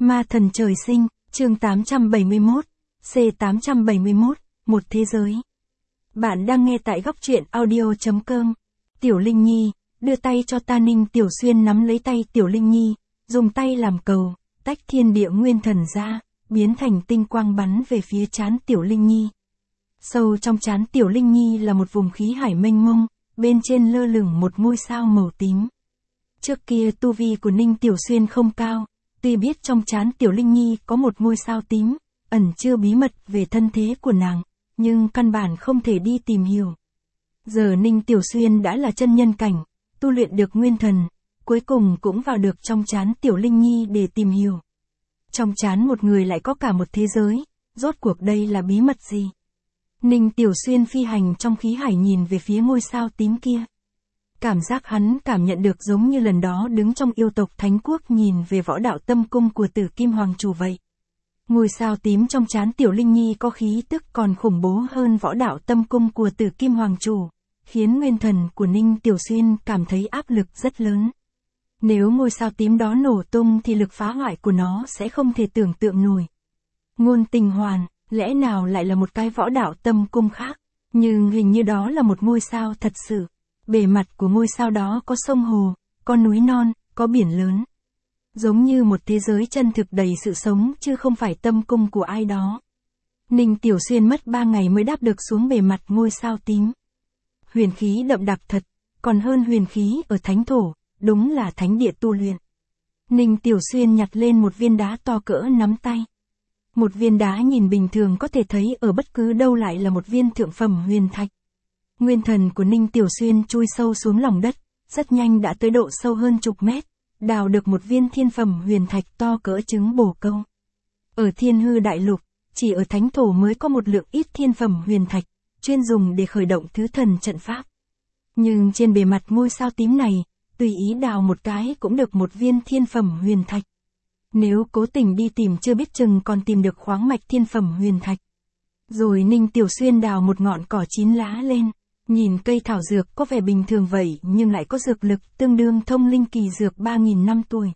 Ma thần trời sinh, chương 871, C871, một thế giới. Bạn đang nghe tại góc truyện audio.com. Tiểu Linh Nhi, đưa tay cho ta. Ninh Tiểu Xuyên nắm lấy tay Tiểu Linh Nhi, dùng tay làm cầu, tách thiên địa nguyên thần ra, biến thành tinh quang bắn về phía trán Tiểu Linh Nhi. Sâu trong trán Tiểu Linh Nhi là một vùng khí hải mênh mông, bên trên lơ lửng một ngôi sao màu tím. Trước kia tu vi của Ninh Tiểu Xuyên không cao, tuy biết trong trán Tiểu Linh Nhi có một ngôi sao tím, ẩn chứa bí mật về thân thế của nàng, nhưng căn bản không thể đi tìm hiểu. Giờ Ninh Tiểu Xuyên đã là chân nhân cảnh, tu luyện được nguyên thần, cuối cùng cũng vào được trong trán Tiểu Linh Nhi để tìm hiểu. Trong trán một người lại có cả một thế giới, rốt cuộc đây là bí mật gì? Ninh Tiểu Xuyên phi hành trong khí hải nhìn về phía ngôi sao tím kia. Cảm giác hắn cảm nhận được giống như lần đó đứng trong yêu tộc Thánh Quốc nhìn về võ đạo tâm cung của Tử Kim Hoàng Chủ vậy. Ngôi sao tím trong trán Tiểu Linh Nhi có khí tức còn khủng bố hơn võ đạo tâm cung của Tử Kim Hoàng Chủ, khiến nguyên thần của Ninh Tiểu Xuyên cảm thấy áp lực rất lớn. Nếu ngôi sao tím đó nổ tung thì lực phá hoại của nó sẽ không thể tưởng tượng nổi. Ngôn Tình Hoàn, lẽ nào lại là một cái võ đạo tâm cung khác, nhưng hình như đó là một ngôi sao thật sự. Bề mặt của ngôi sao đó có sông hồ, có núi non, có biển lớn. Giống như một thế giới chân thực đầy sự sống chứ không phải tâm cung của ai đó. Ninh Tiểu Xuyên mất 3 ngày mới đáp được xuống bề mặt ngôi sao tím. Huyền khí đậm đặc thật, còn hơn huyền khí ở thánh thổ, đúng là thánh địa tu luyện. Ninh Tiểu Xuyên nhặt lên một viên đá to cỡ nắm tay. Một viên đá nhìn bình thường có thể thấy ở bất cứ đâu lại là một viên thượng phẩm huyền thạch. Nguyên thần của Ninh Tiểu Xuyên chui sâu xuống lòng đất, rất nhanh đã tới độ sâu hơn chục mét, đào được một viên thiên phẩm huyền thạch to cỡ trứng bồ câu. Ở Thiên Hư Đại Lục, chỉ ở thánh thổ mới có một lượng ít thiên phẩm huyền thạch, chuyên dùng để khởi động thứ thần trận pháp. Nhưng trên bề mặt ngôi sao tím này, tùy ý đào một cái cũng được một viên thiên phẩm huyền thạch. Nếu cố tình đi tìm chưa biết chừng còn tìm được khoáng mạch thiên phẩm huyền thạch. Rồi Ninh Tiểu Xuyên đào một ngọn cỏ chín lá lên. Nhìn cây thảo dược có vẻ bình thường vậy nhưng lại có dược lực tương đương thông linh kỳ dược 3.000 năm tuổi.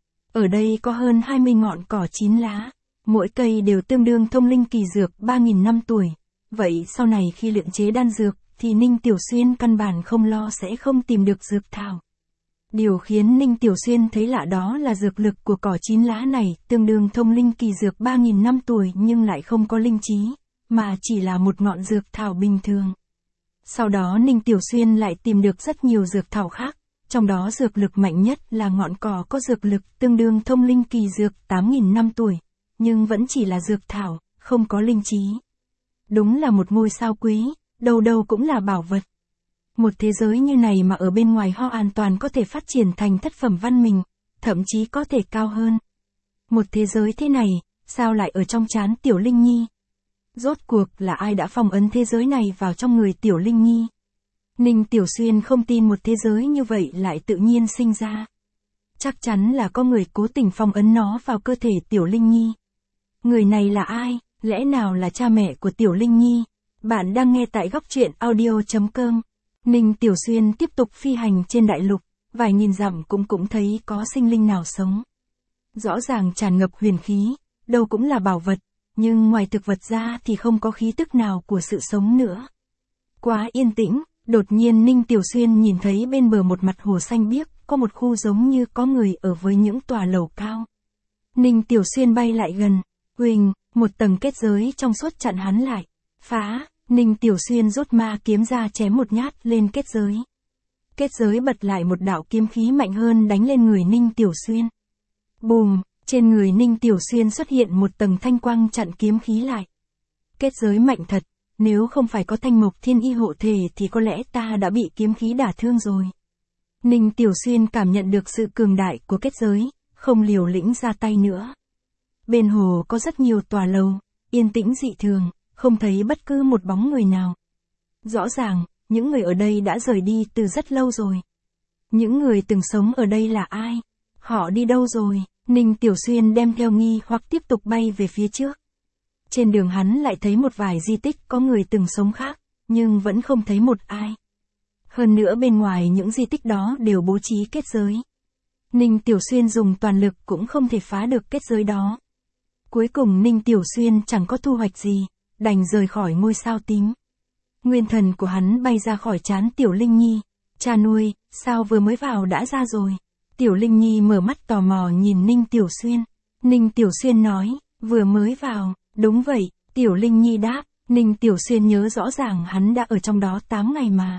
Ở đây có hơn 20 ngọn cỏ chín lá, mỗi cây đều tương đương thông linh kỳ dược 3.000 năm tuổi. Vậy sau này khi luyện chế đan dược thì Ninh Tiểu Xuyên căn bản không lo sẽ không tìm được dược thảo. Điều khiến Ninh Tiểu Xuyên thấy lạ đó là dược lực của cỏ chín lá này tương đương thông linh kỳ dược 3.000 năm tuổi nhưng lại không có linh trí, mà chỉ là một ngọn dược thảo bình thường. Sau đó Ninh Tiểu Xuyên lại tìm được rất nhiều dược thảo khác, trong đó dược lực mạnh nhất là ngọn cỏ có dược lực tương đương thông linh kỳ dược 8.000 năm tuổi, nhưng vẫn chỉ là dược thảo, không có linh trí. Đúng là một ngôi sao quý, đâu đâu cũng là bảo vật. Một thế giới như này mà ở bên ngoài ho an toàn có thể phát triển thành thất phẩm văn minh, thậm chí có thể cao hơn. Một thế giới thế này, sao lại ở trong trán Tiểu Linh Nhi? Rốt cuộc là ai đã phong ấn thế giới này vào trong người Tiểu Linh Nhi? Ninh Tiểu Xuyên không tin một thế giới như vậy lại tự nhiên sinh ra. Chắc chắn là có người cố tình phong ấn nó vào cơ thể Tiểu Linh Nhi. Người này là ai? Lẽ nào là cha mẹ của Tiểu Linh Nhi? Bạn đang nghe tại góc truyện audio.com. Ninh Tiểu Xuyên tiếp tục phi hành trên đại lục, vài nghìn dặm cũng thấy có sinh linh nào sống. Rõ ràng tràn ngập huyền khí, đâu cũng là bảo vật. Nhưng ngoài thực vật ra thì không có khí tức nào của sự sống nữa. Quá yên tĩnh, đột nhiên Ninh Tiểu Xuyên nhìn thấy bên bờ một mặt hồ xanh biếc, có một khu giống như có người ở với những tòa lầu cao. Ninh Tiểu Xuyên bay lại gần, huỳnh, một tầng kết giới trong suốt chặn hắn lại. Phá, Ninh Tiểu Xuyên rút ma kiếm ra chém một nhát lên kết giới. Kết giới bật lại một đạo kiếm khí mạnh hơn đánh lên người Ninh Tiểu Xuyên. Bùm! Trên người Ninh Tiểu Xuyên xuất hiện một tầng thanh quang chặn kiếm khí lại. Kết giới mạnh thật, nếu không phải có Thanh Mộc Thiên Y hộ thể thì có lẽ ta đã bị kiếm khí đả thương rồi. Ninh Tiểu Xuyên cảm nhận được sự cường đại của kết giới, không liều lĩnh ra tay nữa. Bên hồ có rất nhiều tòa lầu, yên tĩnh dị thường, không thấy bất cứ một bóng người nào. Rõ ràng, những người ở đây đã rời đi từ rất lâu rồi. Những người từng sống ở đây là ai? Họ đi đâu rồi? Ninh Tiểu Xuyên đem theo nghi hoặc tiếp tục bay về phía trước. Trên đường hắn lại thấy một vài di tích có người từng sống khác, nhưng vẫn không thấy một ai. Hơn nữa bên ngoài những di tích đó đều bố trí kết giới. Ninh Tiểu Xuyên dùng toàn lực cũng không thể phá được kết giới đó. Cuối cùng Ninh Tiểu Xuyên chẳng có thu hoạch gì, đành rời khỏi ngôi sao tím. Nguyên thần của hắn bay ra khỏi trán Tiểu Linh Nhi. Cha nuôi, sao vừa mới vào đã ra rồi? Tiểu Linh Nhi mở mắt tò mò nhìn Ninh Tiểu Xuyên. Ninh Tiểu Xuyên nói, vừa mới vào, đúng vậy, Tiểu Linh Nhi đáp. Ninh Tiểu Xuyên nhớ rõ ràng hắn đã ở trong đó 8 ngày mà.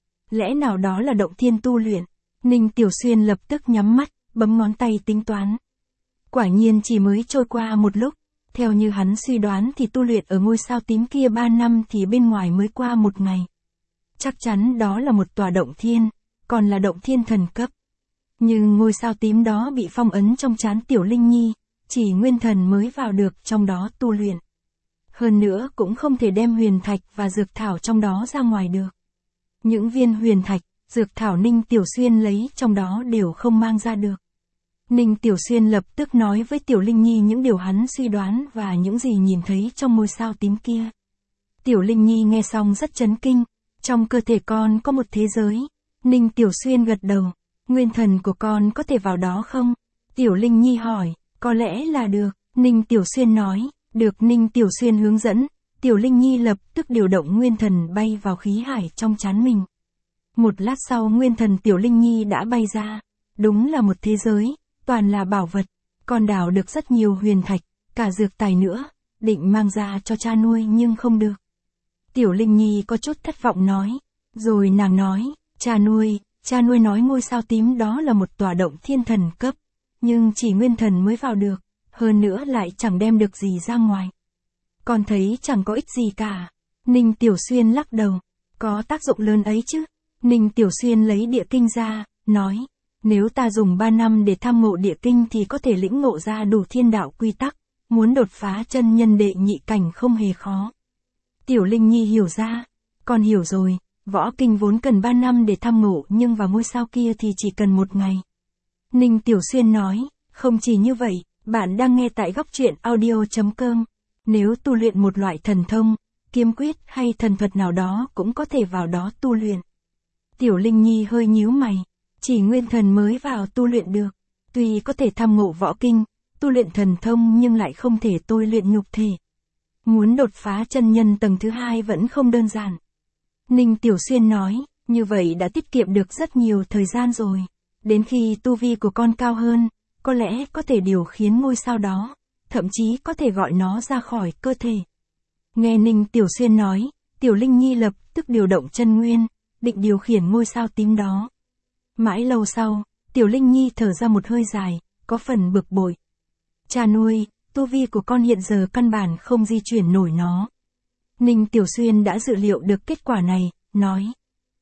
Lẽ nào đó là động thiên tu luyện? Ninh Tiểu Xuyên lập tức nhắm mắt, bấm ngón tay tính toán. Quả nhiên chỉ mới trôi qua một lúc, theo như hắn suy đoán thì tu luyện ở ngôi sao tím kia 3 năm thì bên ngoài mới qua 1 ngày. Chắc chắn đó là một tòa động thiên, còn là động thiên thần cấp. Nhưng ngôi sao tím đó bị phong ấn trong trán Tiểu Linh Nhi, chỉ nguyên thần mới vào được trong đó tu luyện. Hơn nữa cũng không thể đem huyền thạch và dược thảo trong đó ra ngoài được. Những viên huyền thạch, dược thảo Ninh Tiểu Xuyên lấy trong đó đều không mang ra được. Ninh Tiểu Xuyên lập tức nói với Tiểu Linh Nhi những điều hắn suy đoán và những gì nhìn thấy trong ngôi sao tím kia. Tiểu Linh Nhi nghe xong rất chấn kinh, trong cơ thể con có một thế giới. Ninh Tiểu Xuyên gật đầu, nguyên thần của con có thể vào đó không? Tiểu Linh Nhi hỏi, có lẽ là được, Ninh Tiểu Xuyên nói, được. Ninh Tiểu Xuyên hướng dẫn, Tiểu Linh Nhi lập tức điều động nguyên thần bay vào khí hải trong trán mình. Một lát sau nguyên thần Tiểu Linh Nhi đã bay ra, đúng là một thế giới, toàn là bảo vật, con đào được rất nhiều huyền thạch, cả dược tài nữa, định mang ra cho cha nuôi nhưng không được. Tiểu Linh Nhi có chút thất vọng nói, rồi nàng nói, cha nuôi nói ngôi sao tím đó là một tòa động thiên thần cấp, nhưng chỉ nguyên thần mới vào được, hơn nữa lại chẳng đem được gì ra ngoài. Con thấy chẳng có ích gì cả. Ninh Tiểu Xuyên lắc đầu, có tác dụng lớn ấy chứ. Ninh Tiểu Xuyên lấy địa kinh ra, nói, nếu ta dùng 3 năm để tham ngộ địa kinh thì có thể lĩnh ngộ ra đủ thiên đạo quy tắc, muốn đột phá chân nhân đệ nhị cảnh không hề khó. Tiểu Linh Nhi hiểu ra, con hiểu rồi, võ kinh vốn cần 3 năm để tham ngộ nhưng vào ngôi sao kia thì chỉ cần 1 ngày. Ninh Tiểu Xuyên nói, không chỉ như vậy, bạn đang nghe tại góc truyện audio.com. Nếu tu luyện một loại thần thông, kiếm quyết hay thần thuật nào đó cũng có thể vào đó tu luyện. Tiểu Linh Nhi hơi nhíu mày, chỉ nguyên thần mới vào tu luyện được, tuy có thể tham ngộ võ kinh, tu luyện thần thông nhưng lại không thể tôi luyện nhục thể. Muốn đột phá chân nhân tầng thứ 2 vẫn không đơn giản. Ninh Tiểu Xuyên nói, như vậy đã tiết kiệm được rất nhiều thời gian rồi. Đến khi tu vi của con cao hơn, có lẽ có thể điều khiển ngôi sao đó, thậm chí có thể gọi nó ra khỏi cơ thể. Nghe Ninh Tiểu Xuyên nói, Tiểu Linh Nhi lập tức điều động chân nguyên, định điều khiển ngôi sao tím đó. Mãi lâu sau, Tiểu Linh Nhi thở ra một hơi dài, có phần bực bội. Cha nuôi, tu vi của con hiện giờ căn bản không di chuyển nổi nó. Ninh Tiểu Xuyên đã dự liệu được kết quả này, nói.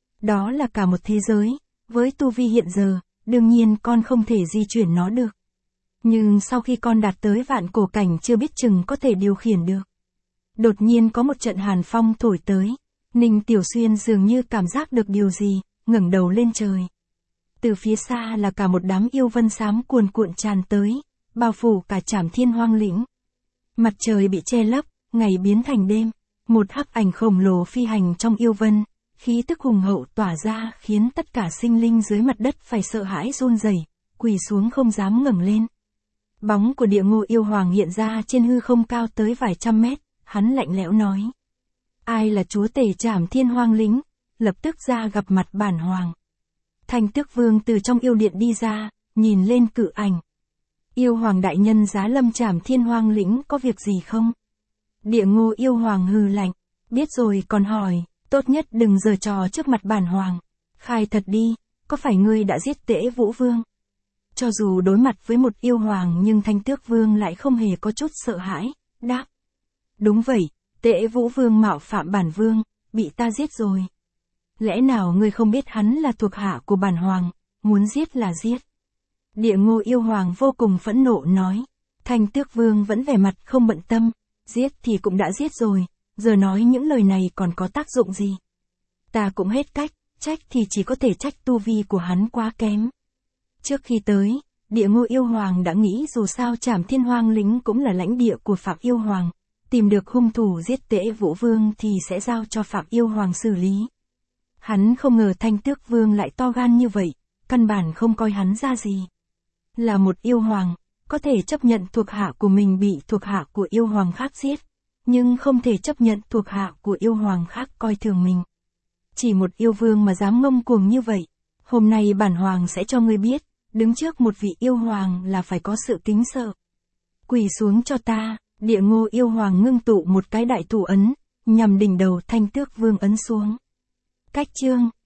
Đó là cả một thế giới, với tu vi hiện giờ, đương nhiên con không thể di chuyển nó được. Nhưng sau khi con đạt tới vạn cổ cảnh chưa biết chừng có thể điều khiển được. Đột nhiên có một trận hàn phong thổi tới. Ninh Tiểu Xuyên dường như cảm giác được điều gì, ngẩng đầu lên trời. Từ phía xa là cả một đám yêu vân xám cuồn cuộn tràn tới, bao phủ cả Trảm Thiên Hoang lĩnh. Mặt trời bị che lấp, ngày biến thành đêm. Một hắc ảnh khổng lồ phi hành trong yêu vân, khí tức hùng hậu tỏa ra khiến tất cả sinh linh dưới mặt đất phải sợ hãi run rẩy, quỳ xuống không dám ngẩng lên. Bóng của Địa Ngô Yêu Hoàng hiện ra trên hư không cao tới vài trăm mét, hắn lạnh lẽo nói. Ai là chúa tể Trảm Thiên Hoang lĩnh? Lập tức ra gặp mặt bản hoàng. Thanh Tước Vương từ trong yêu điện đi ra, nhìn lên cự ảnh. Yêu Hoàng đại nhân giá lâm Trảm Thiên Hoang lĩnh có việc gì không? Địa Ngô Yêu Hoàng hừ lạnh, biết rồi còn hỏi, tốt nhất đừng giở trò trước mặt bản hoàng. Khai thật đi, có phải ngươi đã giết Tễ Vũ Vương? Cho dù đối mặt với một yêu hoàng nhưng Thanh Tước Vương lại không hề có chút sợ hãi, đáp. Đúng vậy, Tễ Vũ Vương mạo phạm bản vương, bị ta giết rồi. Lẽ nào ngươi không biết hắn là thuộc hạ của bản hoàng, muốn giết là giết. Địa Ngô Yêu Hoàng vô cùng phẫn nộ nói. Thanh Tước Vương vẫn vẻ mặt không bận tâm, giết thì cũng đã giết rồi, giờ nói những lời này còn có tác dụng gì. Ta cũng hết cách, trách thì chỉ có thể trách tu vi của hắn quá kém. Trước khi tới, Địa Ngô Yêu Hoàng đã nghĩ dù sao Trảm Thiên Hoang lĩnh cũng là lãnh địa của Phạm Yêu Hoàng, tìm được hung thủ giết Tễ Vũ Vương thì sẽ giao cho Phạm Yêu Hoàng xử lý. Hắn không ngờ Thanh Tước Vương lại to gan như vậy, căn bản không coi hắn ra gì. Là một yêu hoàng, có thể chấp nhận thuộc hạ của mình bị thuộc hạ của yêu hoàng khác giết, nhưng không thể chấp nhận thuộc hạ của yêu hoàng khác coi thường mình. Chỉ một yêu vương mà dám ngông cuồng như vậy. Hôm nay bản hoàng sẽ cho ngươi biết, đứng trước một vị yêu hoàng là phải có sự kính sợ. Quỳ xuống cho ta, Địa Ngô yêu hoàng ngưng tụ một cái đại thủ ấn, nhằm đỉnh đầu Thanh Tước Vương ấn xuống. Cách chương